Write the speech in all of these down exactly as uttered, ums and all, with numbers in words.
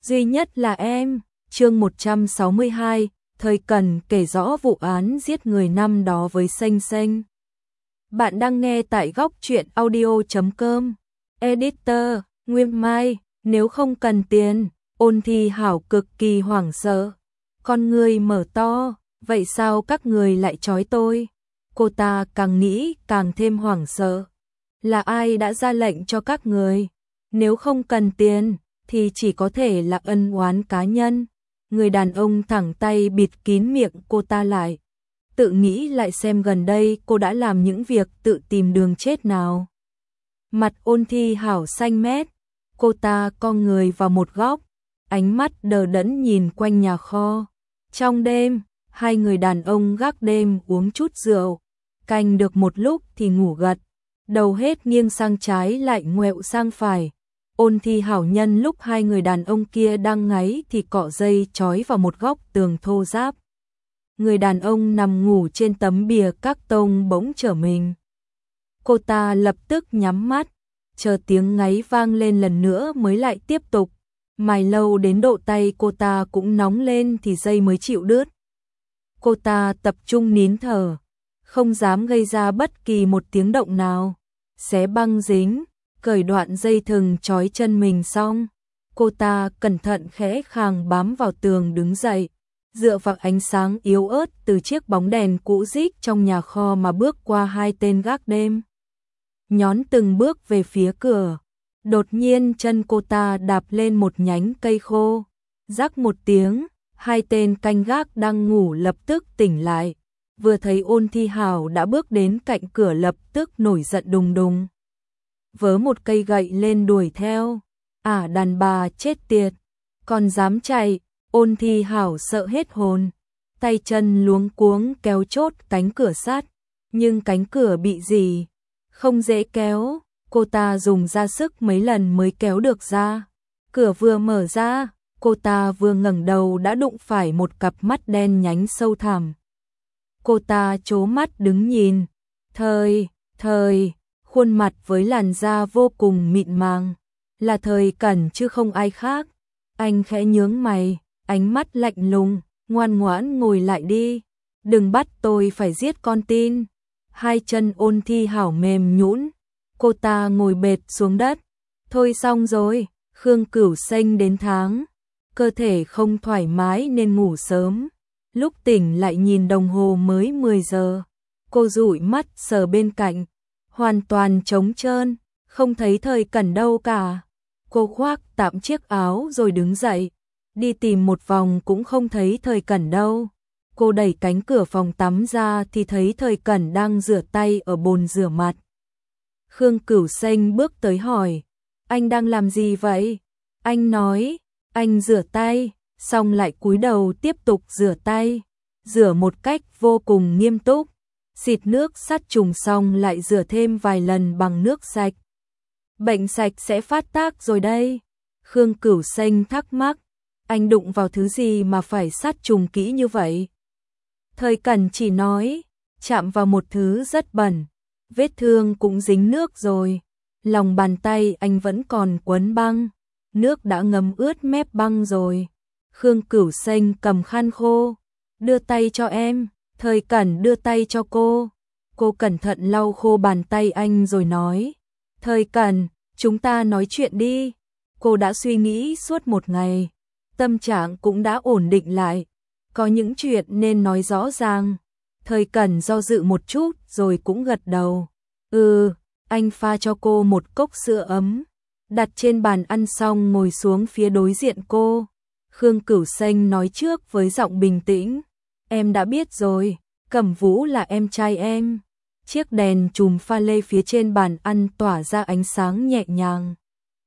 duy nhất là em. Chương một trăm sáu mươi hai, Thời Cẩn kể rõ vụ án giết người năm đó với Xanh Xanh. Bạn đang nghe tại góc truyện audio chấm com. Editor, Nguyên Mai, nếu không cần tiền. Ôn Thi Hảo cực kỳ hoảng sợ. Con người mở to, vậy sao các người lại trói tôi? Cô ta càng nghĩ càng thêm hoảng sợ. Là ai đã ra lệnh cho các người? Nếu không cần tiền, thì chỉ có thể là ân oán cá nhân. Người đàn ông thẳng tay bịt kín miệng cô ta lại. Tự nghĩ lại xem gần đây cô đã làm những việc tự tìm đường chết nào. Mặt Ôn Thi Hảo xanh mét. Cô ta co người vào một góc, ánh mắt đờ đẫn nhìn quanh nhà kho. Trong đêm, hai người đàn ông gác đêm uống chút rượu, canh được một lúc thì ngủ gật, đầu hết nghiêng sang trái lại ngoẹo sang phải. Ôn Thi Hảo nhân lúc hai người đàn ông kia đang ngáy thì cọ dây trói vào một góc tường thô ráp. Người đàn ông nằm ngủ trên tấm bìa các tông bỗng trở mình. Cô ta lập tức nhắm mắt, chờ tiếng ngáy vang lên lần nữa mới lại tiếp tục. Mài lâu đến độ tay cô ta cũng nóng lên thì dây mới chịu đứt. Cô ta tập trung nín thở, không dám gây ra bất kỳ một tiếng động nào. Xé băng dính, cởi đoạn dây thừng trói chân mình xong, cô ta cẩn thận khẽ khàng bám vào tường đứng dậy, dựa vào ánh sáng yếu ớt từ chiếc bóng đèn cũ rích trong nhà kho mà bước qua hai tên gác đêm. Nhón từng bước về phía cửa. Đột nhiên chân cô ta đạp lên một nhánh cây khô. Rắc một tiếng, hai tên canh gác đang ngủ lập tức tỉnh lại. Vừa thấy Ôn Thi Hảo đã bước đến cạnh cửa lập tức nổi giận đùng đùng. Vớ một cây gậy lên đuổi theo. À đàn bà chết tiệt, còn dám chạy. Ôn Thi Hảo sợ hết hồn. Tay chân luống cuống kéo chốt cánh cửa sắt. Nhưng cánh cửa bị gì? Không dễ kéo. Cô ta dùng ra sức mấy lần mới kéo được ra. Cửa vừa mở ra, cô ta vừa ngẩng đầu đã đụng phải một cặp mắt đen nhánh sâu thẳm. Cô ta trố mắt đứng nhìn. Thời, thời, khuôn mặt với làn da vô cùng mịn màng. Là Thời Cẩn chứ không ai khác. Anh khẽ nhướng mày, ánh mắt lạnh lùng, ngoan ngoãn ngồi lại đi. Đừng bắt tôi phải giết con tin. Hai chân Ôn Thi Hảo mềm nhũn. Cô ta ngồi bệt xuống đất. Thôi xong rồi, Khương Cửu Xanh đến tháng. Cơ thể không thoải mái nên ngủ sớm. Lúc tỉnh lại nhìn đồng hồ mới mười giờ. Cô dụi mắt sờ bên cạnh. Hoàn toàn trống trơn, không thấy Thời Cẩn đâu cả. Cô khoác tạm chiếc áo rồi đứng dậy. Đi tìm một vòng cũng không thấy Thời Cẩn đâu. Cô đẩy cánh cửa phòng tắm ra thì thấy Thời Cẩn đang rửa tay ở bồn rửa mặt. Khương Cửu Xanh bước tới hỏi, anh đang làm gì vậy? Anh nói, anh rửa tay, xong lại cúi đầu tiếp tục rửa tay, rửa một cách vô cùng nghiêm túc, xịt nước sát trùng xong lại rửa thêm vài lần bằng nước sạch. Bệnh sạch sẽ phát tác rồi đây. Khương Cửu Xanh thắc mắc, anh đụng vào thứ gì mà phải sát trùng kỹ như vậy? Thời Cẩn chỉ nói, chạm vào một thứ rất bẩn. Vết thương cũng dính nước rồi. Lòng bàn tay anh vẫn còn quấn băng. Nước đã ngấm ướt mép băng rồi. Khương Cửu Xanh cầm khăn khô. Đưa tay cho em. Thời Cẩn đưa tay cho cô. Cô cẩn thận lau khô bàn tay anh rồi nói. Thời Cẩn, chúng ta nói chuyện đi. Cô đã suy nghĩ suốt một ngày. Tâm trạng cũng đã ổn định lại. Có những chuyện nên nói rõ ràng. Thời Cẩn do dự một chút rồi cũng gật đầu. Ừ, anh pha cho cô một cốc sữa ấm. Đặt trên bàn ăn xong ngồi xuống phía đối diện cô. Khương Cửu Xanh nói trước với giọng bình tĩnh. Em đã biết rồi, Cẩm Vũ là em trai em. Chiếc đèn chùm pha lê phía trên bàn ăn tỏa ra ánh sáng nhẹ nhàng.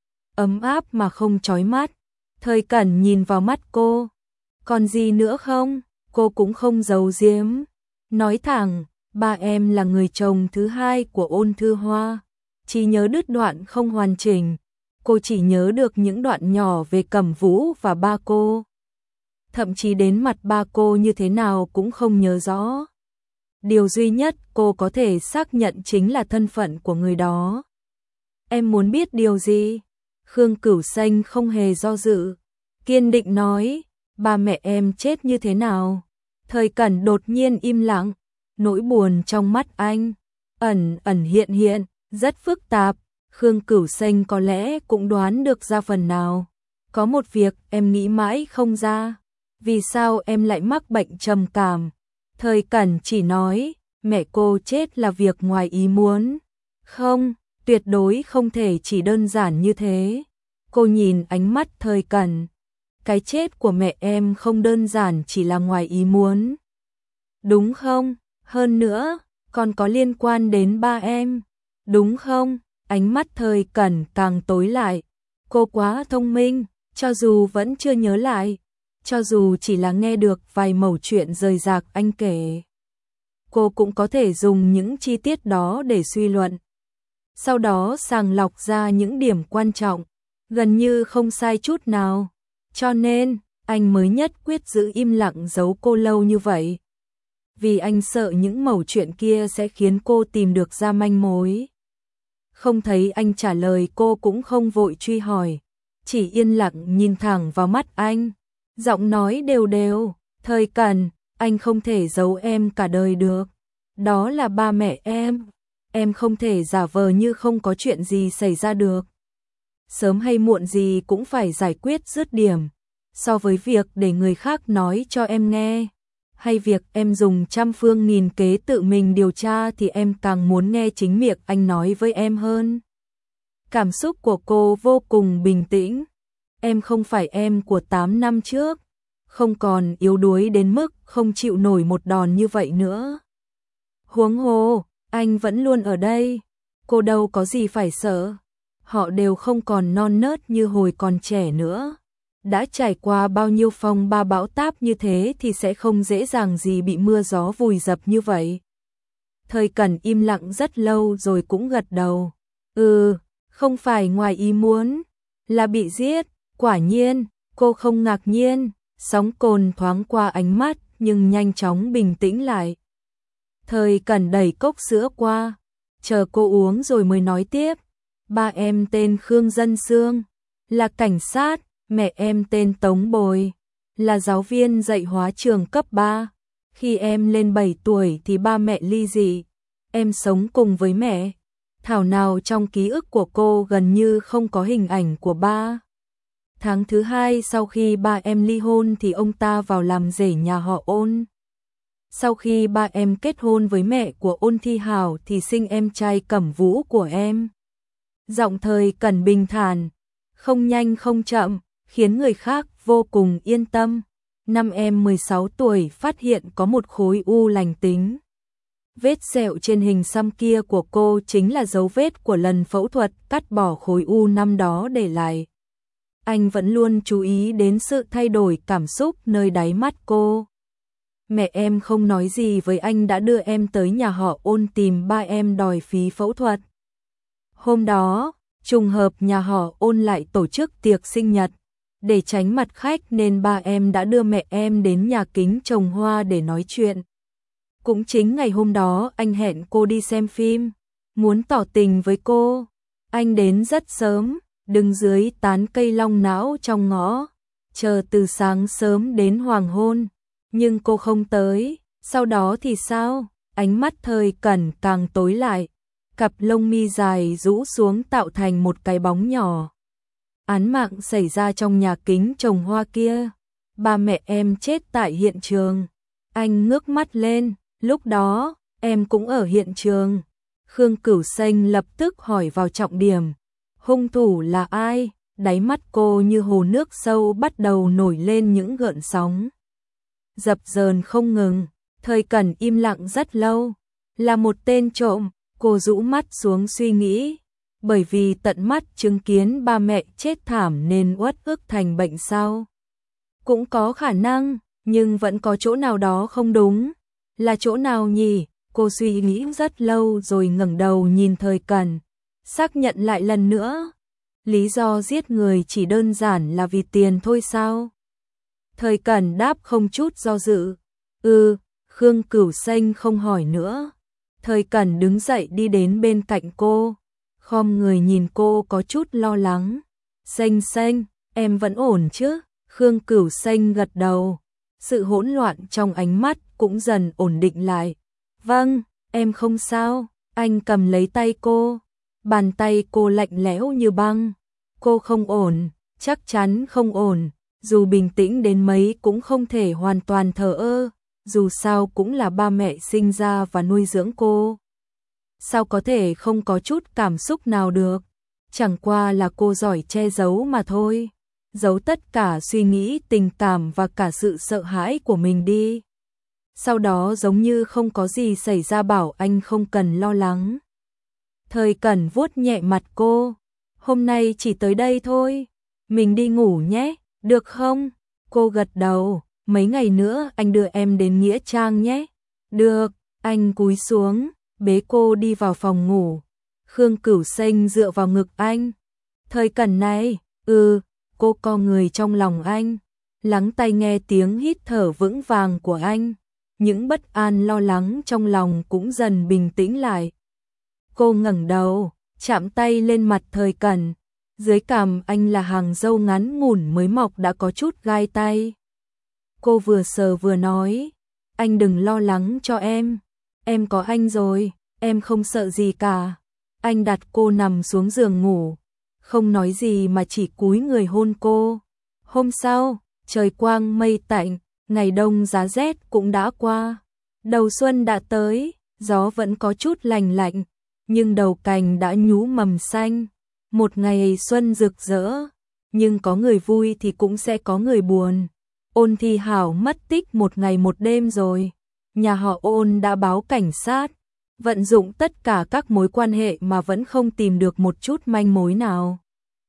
Ấm áp mà không chói mắt. Thời Cẩn nhìn vào mắt cô. Còn gì nữa không? Cô cũng không giấu giếm. Nói thẳng, ba em là người chồng thứ hai của Ôn Thư Hoa. Chỉ nhớ đứt đoạn không hoàn chỉnh. Cô chỉ nhớ được những đoạn nhỏ về Cẩm Vũ và ba cô. Thậm chí đến mặt ba cô như thế nào cũng không nhớ rõ. Điều duy nhất cô có thể xác nhận chính là thân phận của người đó. Em muốn biết điều gì? Khương Cửu Xanh không hề do dự. kiên định nói, ba mẹ em chết như thế nào? Thời Cẩn đột nhiên im lặng, nỗi buồn trong mắt anh ẩn ẩn hiện hiện, rất phức tạp. Khương Cửu Xanh có lẽ cũng đoán được ra phần nào. Có một việc em nghĩ mãi không ra, vì sao em lại mắc bệnh trầm cảm? Thời Cẩn chỉ nói, mẹ cô chết là việc ngoài ý muốn. Không, tuyệt đối không thể chỉ đơn giản như thế. Cô nhìn ánh mắt Thời Cẩn, cái chết của mẹ em không đơn giản chỉ là ngoài ý muốn. Đúng không? Hơn nữa, còn có liên quan đến ba em. Đúng không? Ánh mắt Thời Cẩn càng tối lại. Cô quá thông minh, cho dù vẫn chưa nhớ lại, cho dù chỉ là nghe được vài mẩu chuyện rời rạc anh kể, cô cũng có thể dùng những chi tiết đó để suy luận. Sau đó sàng lọc ra những điểm quan trọng, gần như không sai chút nào. Cho nên, anh mới nhất quyết giữ im lặng giấu cô lâu như vậy. Vì anh sợ những mẩu chuyện kia sẽ khiến cô tìm được ra manh mối. Không thấy anh trả lời cô cũng không vội truy hỏi, chỉ yên lặng nhìn thẳng vào mắt anh, giọng nói đều đều, Thời Cẩn, anh không thể giấu em cả đời được. Đó là ba mẹ em, em không thể giả vờ như không có chuyện gì xảy ra được. Sớm hay muộn gì cũng phải giải quyết dứt điểm, so với việc để người khác nói cho em nghe, hay việc em dùng trăm phương nghìn kế tự mình điều tra thì em càng muốn nghe chính miệng anh nói với em hơn. Cảm xúc của cô vô cùng bình tĩnh. Em không phải em của tám năm trước, không còn yếu đuối đến mức không chịu nổi một đòn như vậy nữa. Huống hồ, anh vẫn luôn ở đây, cô đâu có gì phải sợ. Họ đều không còn non nớt như hồi còn trẻ nữa. Đã trải qua bao nhiêu phong ba bão táp như thế thì sẽ không dễ dàng gì bị mưa gió vùi dập như vậy. Thời Cẩn im lặng rất lâu rồi cũng gật đầu. Ừ, không phải ngoài ý muốn, là bị giết. Quả nhiên, cô không ngạc nhiên, sóng cồn thoáng qua ánh mắt nhưng nhanh chóng bình tĩnh lại. Thời Cẩn đẩy cốc sữa qua, chờ cô uống rồi mới nói tiếp. Ba em tên Khương Dân Sương, là cảnh sát, mẹ em tên Tống Bồi, là giáo viên dạy hóa trường cấp ba. Khi em lên bảy tuổi thì ba mẹ ly dị, em sống cùng với mẹ. Thảo nào trong ký ức của cô gần như không có hình ảnh của ba. Tháng thứ hai sau khi ba em ly hôn thì ông ta vào làm rể nhà họ Ôn. Sau khi ba em kết hôn với mẹ của Ôn Thi Hảo thì sinh em trai Cẩm Vũ của em. Giọng Thời Cẩn bình thản, không nhanh không chậm, khiến người khác vô cùng yên tâm. Năm em mười sáu tuổi phát hiện có một khối u lành tính. Vết sẹo trên hình xăm kia của cô chính là dấu vết của lần phẫu thuật cắt bỏ khối u năm đó để lại. Anh vẫn luôn chú ý đến sự thay đổi cảm xúc nơi đáy mắt cô. Mẹ em không nói gì với anh đã đưa em tới nhà họ Ôn tìm ba em đòi phí phẫu thuật. Hôm đó, trùng hợp nhà họ Ôn lại tổ chức tiệc sinh nhật. Để tránh mặt khách nên ba em đã đưa mẹ em đến nhà kính trồng hoa để nói chuyện. Cũng chính ngày hôm đó anh hẹn cô đi xem phim, muốn tỏ tình với cô. Anh đến rất sớm, đứng dưới tán cây long não trong ngõ, chờ từ sáng sớm đến hoàng hôn. Nhưng cô không tới, sau đó thì sao? Ánh mắt Thời Cẩn càng tối lại, cặp lông mi dài rũ xuống tạo thành một cái bóng nhỏ. Án mạng xảy ra trong nhà kính trồng hoa kia, ba mẹ em chết tại hiện trường. Anh ngước mắt lên, lúc đó, em cũng ở hiện trường. Khương Cửu Xanh lập tức hỏi vào trọng điểm. Hung thủ là ai? Đáy mắt cô như hồ nước sâu bắt đầu nổi lên những gợn sóng. Dập dờn không ngừng, Thời Cẩn im lặng rất lâu. Là một tên trộm, cô rũ mắt xuống suy nghĩ. Bởi vì tận mắt chứng kiến ba mẹ chết thảm nên uất ức thành bệnh sao? Cũng có khả năng, nhưng vẫn có chỗ nào đó không đúng. Là chỗ nào nhỉ? Cô suy nghĩ rất lâu rồi ngẩng đầu nhìn Thời Cẩn, xác nhận lại lần nữa. Lý do giết người chỉ đơn giản là vì tiền thôi sao? Thời Cẩn đáp không chút do dự. Ừ, Khương Cửu Xanh không hỏi nữa. Thời Cẩn đứng dậy đi đến bên cạnh cô, khom người nhìn cô có chút lo lắng. Xanh xanh, em vẫn ổn chứ? Khương Cửu Xanh gật đầu, sự hỗn loạn trong ánh mắt cũng dần ổn định lại. Vâng, em không sao. Anh cầm lấy tay cô, bàn tay cô lạnh lẽo như băng. Cô không ổn, chắc chắn không ổn, dù bình tĩnh đến mấy cũng không thể hoàn toàn thờ ơ, dù sao cũng là ba mẹ sinh ra và nuôi dưỡng cô. Sao có thể không có chút cảm xúc nào được, chẳng qua là cô giỏi che giấu mà thôi, giấu tất cả suy nghĩ, tình cảm và cả sự sợ hãi của mình đi. Sau đó giống như không có gì xảy ra bảo anh không cần lo lắng. Thời Cẩn vuốt nhẹ mặt cô, hôm nay chỉ tới đây thôi, mình đi ngủ nhé, được không? Cô gật đầu, mấy ngày nữa anh đưa em đến Nghĩa Trang nhé. Được, anh cúi xuống, bế cô đi vào phòng ngủ. Khương Cửu Xanh dựa vào ngực anh. Thời Cẩn này, ừ, cô co người trong lòng anh, lắng tai nghe tiếng hít thở vững vàng của anh. Những bất an lo lắng trong lòng cũng dần bình tĩnh lại. Cô ngẩng đầu, chạm tay lên mặt Thời Cẩn. Dưới cằm anh là hàng râu ngắn ngủn mới mọc đã có chút gai tay. Cô vừa sờ vừa nói, anh đừng lo lắng cho em, em có anh rồi, em không sợ gì cả. Anh đặt cô nằm xuống giường ngủ, không nói gì mà chỉ cúi người hôn cô. Hôm sau, trời quang mây tạnh, ngày đông giá rét cũng đã qua. Đầu xuân đã tới, gió vẫn có chút lành lạnh, nhưng đầu cành đã nhú mầm xanh. Một ngày xuân rực rỡ, nhưng có người vui thì cũng sẽ có người buồn. Ôn Thi Hảo mất tích một ngày một đêm rồi. Nhà họ Ôn đã báo cảnh sát, vận dụng tất cả các mối quan hệ mà vẫn không tìm được một chút manh mối nào.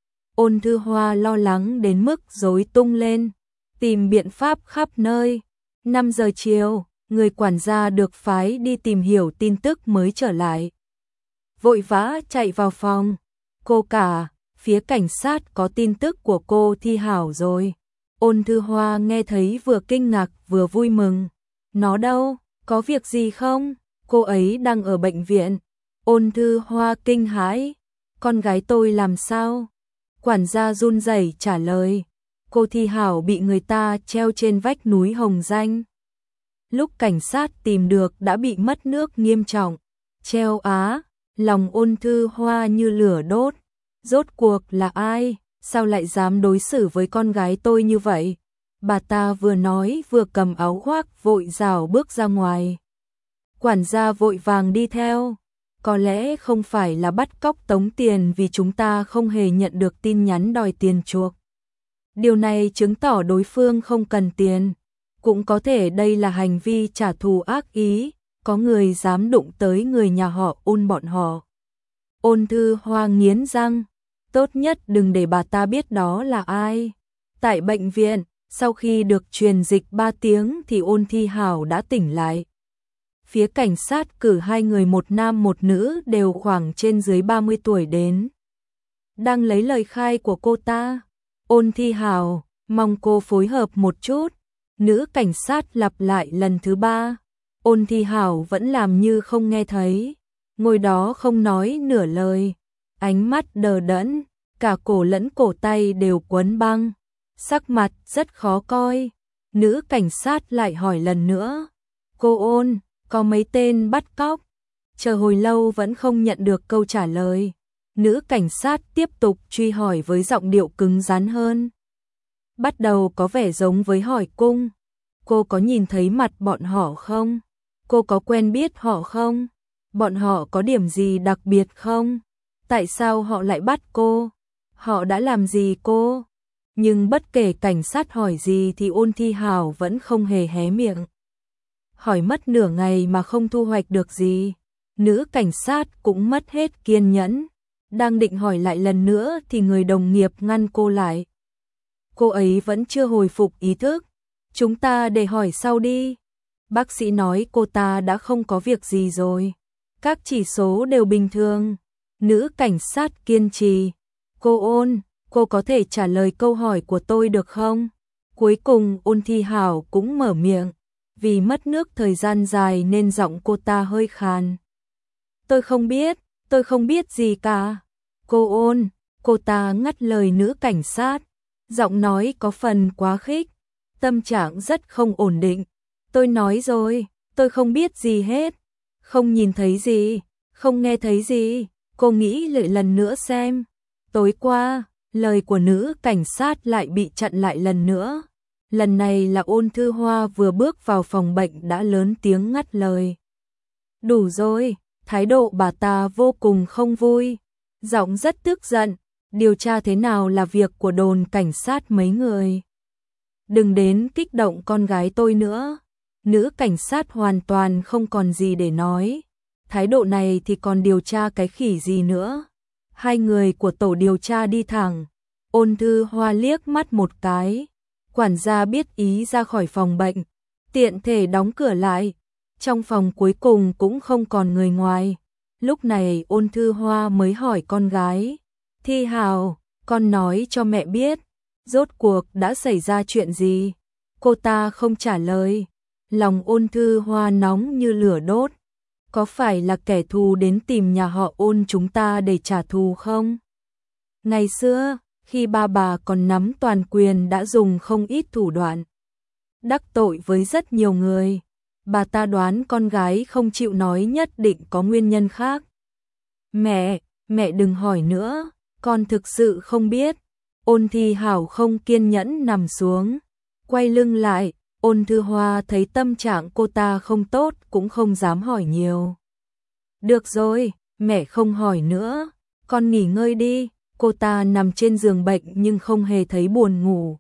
Ôn Thư Hoa lo lắng đến mức rối tung lên, tìm biện pháp khắp nơi. năm giờ chiều, người quản gia được phái đi tìm hiểu tin tức mới trở lại. Vội vã chạy vào phòng. Cô cả, phía cảnh sát có tin tức của cô Thi Hảo rồi. Ôn Thư Hoa nghe thấy vừa kinh ngạc vừa vui mừng. Nó đâu, có việc gì không? Cô ấy đang ở bệnh viện. Ôn Thư Hoa kinh hãi. Con gái tôi làm sao? Quản gia run rẩy trả lời. Cô Thi Hảo bị người ta treo trên vách núi Hồng Danh. Lúc cảnh sát tìm được đã bị mất nước nghiêm trọng. Treo á, lòng Ôn Thư Hoa như lửa đốt. Rốt cuộc là ai? Sao lại dám đối xử với con gái tôi như vậy? Bà ta vừa nói vừa cầm áo khoác vội rảo bước ra ngoài. Quản gia vội vàng đi theo. Có lẽ không phải là bắt cóc tống tiền vì chúng ta không hề nhận được tin nhắn đòi tiền chuộc. Điều này chứng tỏ đối phương không cần tiền. Cũng có thể đây là hành vi trả thù ác ý, có người dám đụng tới người nhà họ Ôn bọn họ. Ôn Thư Hoa nghiến răng, tốt nhất đừng để bà ta biết đó là ai. Tại bệnh viện, sau khi được truyền dịch ba tiếng thì Ôn Thi Hảo đã tỉnh lại. Phía cảnh sát cử hai người một nam một nữ đều khoảng trên dưới ba mươi tuổi đến. Đang lấy lời khai của cô ta. Ôn Thi Hảo, mong cô phối hợp một chút. Nữ cảnh sát lặp lại lần thứ ba. Ôn Thi Hảo vẫn làm như không nghe thấy. Ngồi đó không nói nửa lời. Ánh mắt đờ đẫn, cả cổ lẫn cổ tay đều quấn băng. Sắc mặt rất khó coi. Nữ cảnh sát lại hỏi lần nữa. Cô Ôn, có mấy tên bắt cóc? Chờ hồi lâu vẫn không nhận được câu trả lời. Nữ cảnh sát tiếp tục truy hỏi với giọng điệu cứng rắn hơn. Bắt đầu có vẻ giống với hỏi cung. Cô có nhìn thấy mặt bọn họ không? Cô có quen biết họ không? Bọn họ có điểm gì đặc biệt không? Tại sao họ lại bắt cô? Họ đã làm gì cô? Nhưng bất kể cảnh sát hỏi gì thì Ôn Thi Hảo vẫn không hề hé miệng. Hỏi mất nửa ngày mà không thu hoạch được gì. Nữ cảnh sát cũng mất hết kiên nhẫn. Đang định hỏi lại lần nữa thì người đồng nghiệp ngăn cô lại. Cô ấy vẫn chưa hồi phục ý thức. Chúng ta để hỏi sau đi. Bác sĩ nói cô ta đã không có việc gì rồi. Các chỉ số đều bình thường. Nữ cảnh sát kiên trì. Cô Ôn, cô có thể trả lời câu hỏi của tôi được không? Cuối cùng Ôn Thi Hảo cũng mở miệng. Vì mất nước thời gian dài nên giọng cô ta hơi khàn. Tôi không biết, tôi không biết gì cả. Cô Ôn, cô ta ngắt lời nữ cảnh sát. Giọng nói có phần quá khích, tâm trạng rất không ổn định. Tôi nói rồi, tôi không biết gì hết, không nhìn thấy gì, không nghe thấy gì, cô nghĩ lại lần nữa xem. Tối qua, lời của nữ cảnh sát lại bị chặn lại lần nữa. Lần này là Ôn Thư Hoa vừa bước vào phòng bệnh đã lớn tiếng ngắt lời. Đủ rồi, thái độ bà ta vô cùng không vui, giọng rất tức giận, điều tra thế nào là việc của đồn cảnh sát mấy người. Đừng đến kích động con gái tôi nữa. Nữ cảnh sát hoàn toàn không còn gì để nói. Thái độ này thì còn điều tra cái khỉ gì nữa. Hai người của tổ điều tra đi thẳng. Ôn Thư Hoa liếc mắt một cái. Quản gia biết ý ra khỏi phòng bệnh, tiện thể đóng cửa lại. Trong phòng cuối cùng cũng không còn người ngoài. Lúc này Ôn Thư Hoa mới hỏi con gái. Thi Hào, con nói cho mẹ biết, rốt cuộc đã xảy ra chuyện gì? Cô ta không trả lời. Lòng Ôn Thư Hoa nóng như lửa đốt. Có phải là kẻ thù đến tìm nhà họ Ôn chúng ta để trả thù không? Ngày xưa, khi ba bà còn nắm toàn quyền đã dùng không ít thủ đoạn đắc tội với rất nhiều người. Bà ta đoán con gái không chịu nói nhất định có nguyên nhân khác. Mẹ, mẹ đừng hỏi nữa, con thực sự không biết. Ôn Thi Hảo không kiên nhẫn nằm xuống, quay lưng lại. Ôn Thư Hoa thấy tâm trạng cô ta không tốt cũng không dám hỏi nhiều. Được rồi, mẹ không hỏi nữa, con nghỉ ngơi đi. Cô ta nằm trên giường bệnh nhưng không hề thấy buồn ngủ.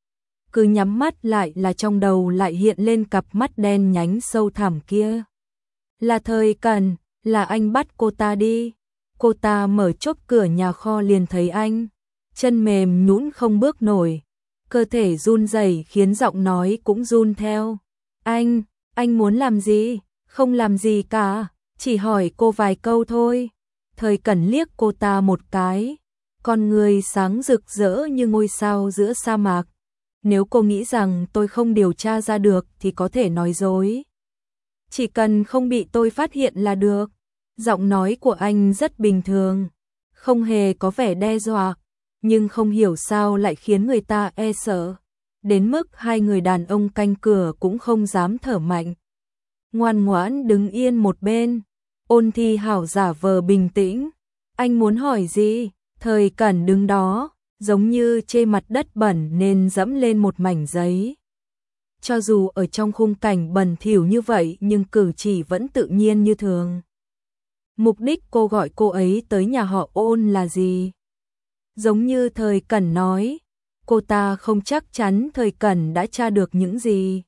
Cứ nhắm mắt lại là trong đầu lại hiện lên cặp mắt đen nhánh sâu thẳm kia. Là Thời Cẩn, là anh bắt cô ta đi. Cô ta mở chốt cửa nhà kho liền thấy anh, chân mềm nhũn không bước nổi, cơ thể run rẩy khiến giọng nói cũng run theo. Anh, anh muốn làm gì? Không làm gì cả, chỉ hỏi cô vài câu thôi. Thời Cẩn liếc cô ta một cái, con người sáng rực rỡ như ngôi sao giữa sa mạc. Nếu cô nghĩ rằng tôi không điều tra ra được thì có thể nói dối. Chỉ cần không bị tôi phát hiện là được. Giọng nói của anh rất bình thường, không hề có vẻ đe dọa, nhưng không hiểu sao lại khiến người ta e sợ. Đến mức hai người đàn ông canh cửa cũng không dám thở mạnh. Ngoan ngoãn đứng yên một bên. Ôn Thi Hảo giả vờ bình tĩnh. Anh muốn hỏi gì? Thời Cẩn đứng đó, giống như trên mặt đất bẩn nên dẫm lên một mảnh giấy. Cho dù ở trong khung cảnh bẩn thỉu như vậy nhưng cử chỉ vẫn tự nhiên như thường. Mục đích cô gọi cô ấy tới nhà họ Ôn là gì? Giống như Thời Cẩn nói, cô ta không chắc chắn Thời Cẩn đã tra được những gì,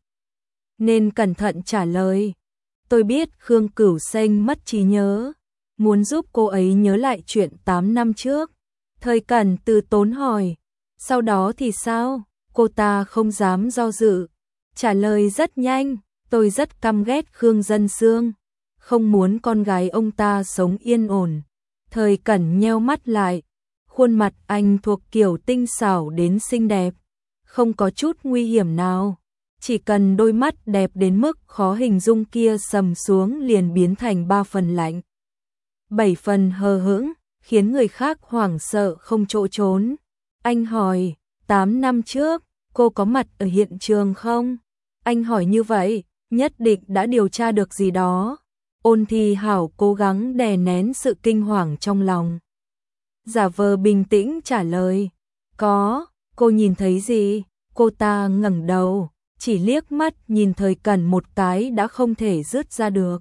nên cẩn thận trả lời. Tôi biết Khương Cửu Xanh mất trí nhớ, muốn giúp cô ấy nhớ lại chuyện tám năm trước. Thời Cẩn từ tốn hỏi, sau đó thì sao? Cô ta không dám do dự, trả lời rất nhanh, tôi rất căm ghét Khương Dân Sương, không muốn con gái ông ta sống yên ổn. Thời Cẩn nheo mắt lại, khuôn mặt anh thuộc kiểu tinh xảo đến xinh đẹp, không có chút nguy hiểm nào. Chỉ cần đôi mắt đẹp đến mức khó hình dung kia sầm xuống liền biến thành ba phần lạnh, bảy phần hờ hững, khiến người khác hoảng sợ không chỗ trốn. Anh hỏi, tám năm trước, cô có mặt ở hiện trường không? Anh hỏi như vậy, nhất định đã điều tra được gì đó. Ôn Thi Hảo cố gắng đè nén sự kinh hoàng trong lòng, giả vờ bình tĩnh trả lời. Có, cô nhìn thấy gì? Cô ta ngẩng đầu, chỉ liếc mắt nhìn Thời Cẩn một cái đã không thể dứt ra được.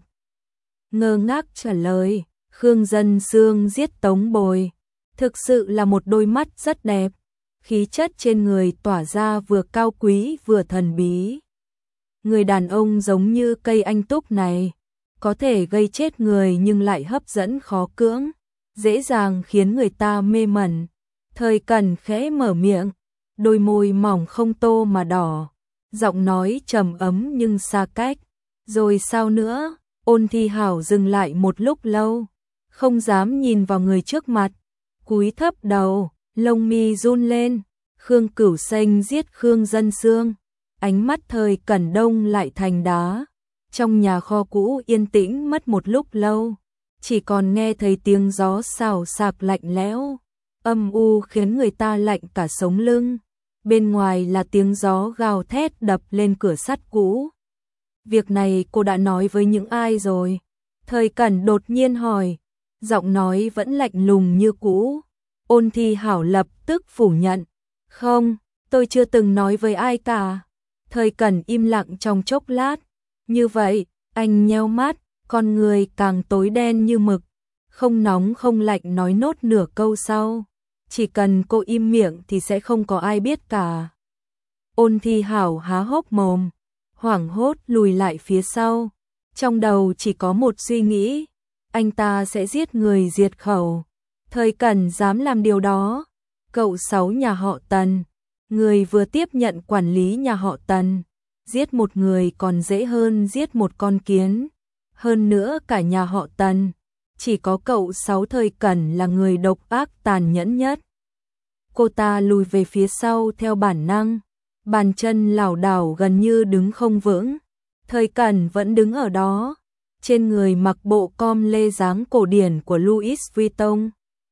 Ngơ ngác trả lời, Khương Dân Sương giết Tống Bồi. Thực sự là một đôi mắt rất đẹp, khí chất trên người tỏa ra vừa cao quý vừa thần bí. Người đàn ông giống như cây anh túc này, có thể gây chết người nhưng lại hấp dẫn khó cưỡng, dễ dàng khiến người ta mê mẩn. Thời Cẩn khẽ mở miệng, đôi môi mỏng không tô mà đỏ, giọng nói trầm ấm nhưng xa cách. Rồi sao nữa? Ôn Thi Hảo dừng lại một lúc lâu, không dám nhìn vào người trước mặt, cúi thấp đầu, lông mi run lên. Khương Cửu Xanh giết Khương Dân Sương. Ánh mắt Thời Cẩn đông lại thành đá. Trong nhà kho cũ yên tĩnh mất một lúc lâu, chỉ còn nghe thấy tiếng gió xào xạc lạnh lẽo, âm u khiến người ta lạnh cả sống lưng. bên ngoài là tiếng gió gào thét đập lên cửa sắt cũ. Việc này cô đã nói với những ai rồi? Thời Cẩn đột nhiên hỏi, giọng nói vẫn lạnh lùng như cũ. Ôn Thi Hảo lập tức phủ nhận, không, tôi chưa từng nói với ai cả. Thời Cẩn im lặng trong chốc lát, như vậy, anh nheo mắt, con người càng tối đen như mực, không nóng không lạnh nói nốt nửa câu sau. Chỉ cần cô im miệng thì sẽ không có ai biết cả. Ôn Thi Hảo há hốc mồm, hoảng hốt lùi lại phía sau. Trong đầu chỉ có một suy nghĩ, anh ta sẽ giết người diệt khẩu. Thời Cẩn dám làm điều đó. Cậu Sáu nhà họ Tần, người vừa tiếp nhận quản lý nhà họ Tần. Giết một người còn dễ hơn giết một con kiến. Hơn nữa cả nhà họ Tần, chỉ có cậu Sáu Thời Cẩn là người độc ác tàn nhẫn nhất. Cô ta lùi về phía sau theo bản năng, bàn chân lảo đảo gần như đứng không vững. Thời Cẩn vẫn đứng ở đó, trên người mặc bộ com lê dáng cổ điển của Louis Vuitton.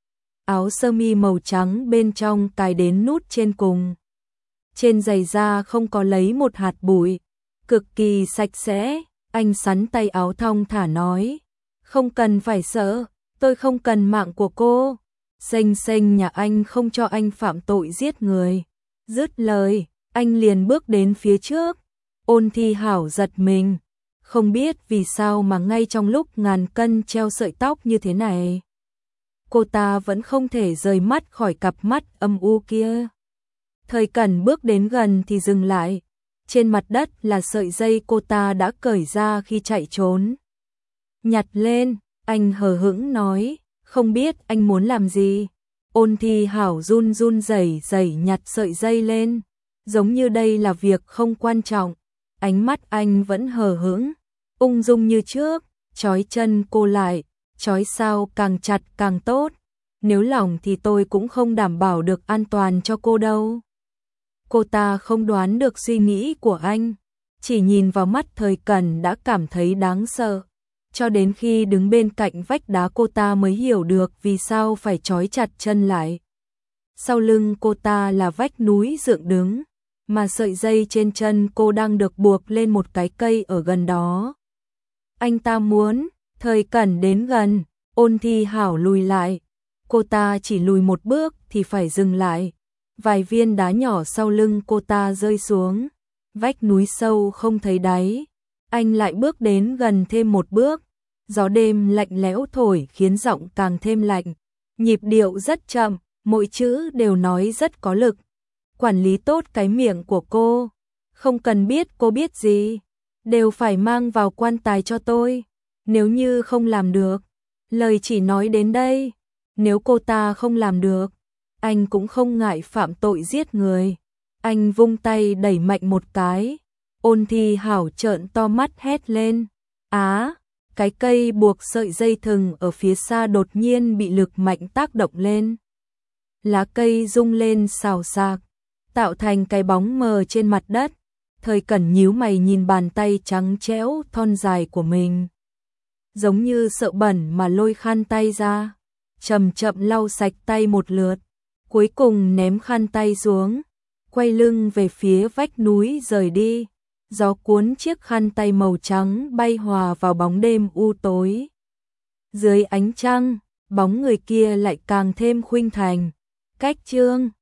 Áo sơ mi màu trắng bên trong cài đến nút trên cùng. Trên giày da không có lấy một hạt bụi, cực kỳ sạch sẽ. Anh sắn tay áo thong thả nói, không cần phải sợ, tôi không cần mạng của cô. Xanh xanh nhà anh không cho anh phạm tội giết người. Dứt lời, anh liền bước đến phía trước. Ôn Thi Hảo giật mình, không biết vì sao mà ngay trong lúc ngàn cân treo sợi tóc như thế này, cô ta vẫn không thể rời mắt khỏi cặp mắt âm u kia. Thời Cẩn bước đến gần thì dừng lại. Trên mặt đất là sợi dây cô ta đã cởi ra khi chạy trốn. Nhặt lên, anh hờ hững nói, không biết anh muốn làm gì. Ôn Thi Hảo run run rẩy rẩy nhặt sợi dây lên, giống như đây là việc không quan trọng. Ánh mắt anh vẫn hờ hững, ung dung như trước, trói chân cô lại, trói sao càng chặt càng tốt. Nếu lỏng thì tôi cũng không đảm bảo được an toàn cho cô đâu. Cô ta không đoán được suy nghĩ của anh, chỉ nhìn vào mắt Thời Cẩn đã cảm thấy đáng sợ. Cho đến khi đứng bên cạnh vách đá cô ta mới hiểu được vì sao phải trói chặt chân lại. Sau lưng cô ta là vách núi dựng đứng, mà sợi dây trên chân cô đang được buộc lên một cái cây ở gần đó. Anh ta muốn, Thời Cẩn đến gần, Ôn Thi Hảo lùi lại. Cô ta chỉ lùi một bước thì phải dừng lại. Vài viên đá nhỏ sau lưng cô ta rơi xuống. Vách núi sâu không thấy đáy. Anh lại bước đến gần thêm một bước. Gió đêm lạnh lẽo thổi khiến giọng càng thêm lạnh. Nhịp điệu rất chậm, mỗi chữ đều nói rất có lực. Quản lý tốt cái miệng của cô. Không cần biết cô biết gì, đều phải mang vào quan tài cho tôi. Nếu như không làm được, lời chỉ nói đến đây. Nếu cô ta không làm được, anh cũng không ngại phạm tội giết người. Anh vung tay đẩy mạnh một cái. Ôn Thi Hảo trợn to mắt hét lên. Á, cái cây buộc sợi dây thừng ở phía xa đột nhiên bị lực mạnh tác động lên. Lá cây rung lên xào xạc, tạo thành cái bóng mờ trên mặt đất. Thời Cẩn nhíu mày nhìn bàn tay trắng trẻo thon dài của mình. Giống như sợ bẩn mà lôi khăn tay ra, chậm chậm lau sạch tay một lượt, cuối cùng ném khăn tay xuống, quay lưng về phía vách núi rời đi. Gió cuốn chiếc khăn tay màu trắng bay hòa vào bóng đêm u tối. Dưới ánh trăng, bóng người kia lại càng thêm khuynh thành. Cách chương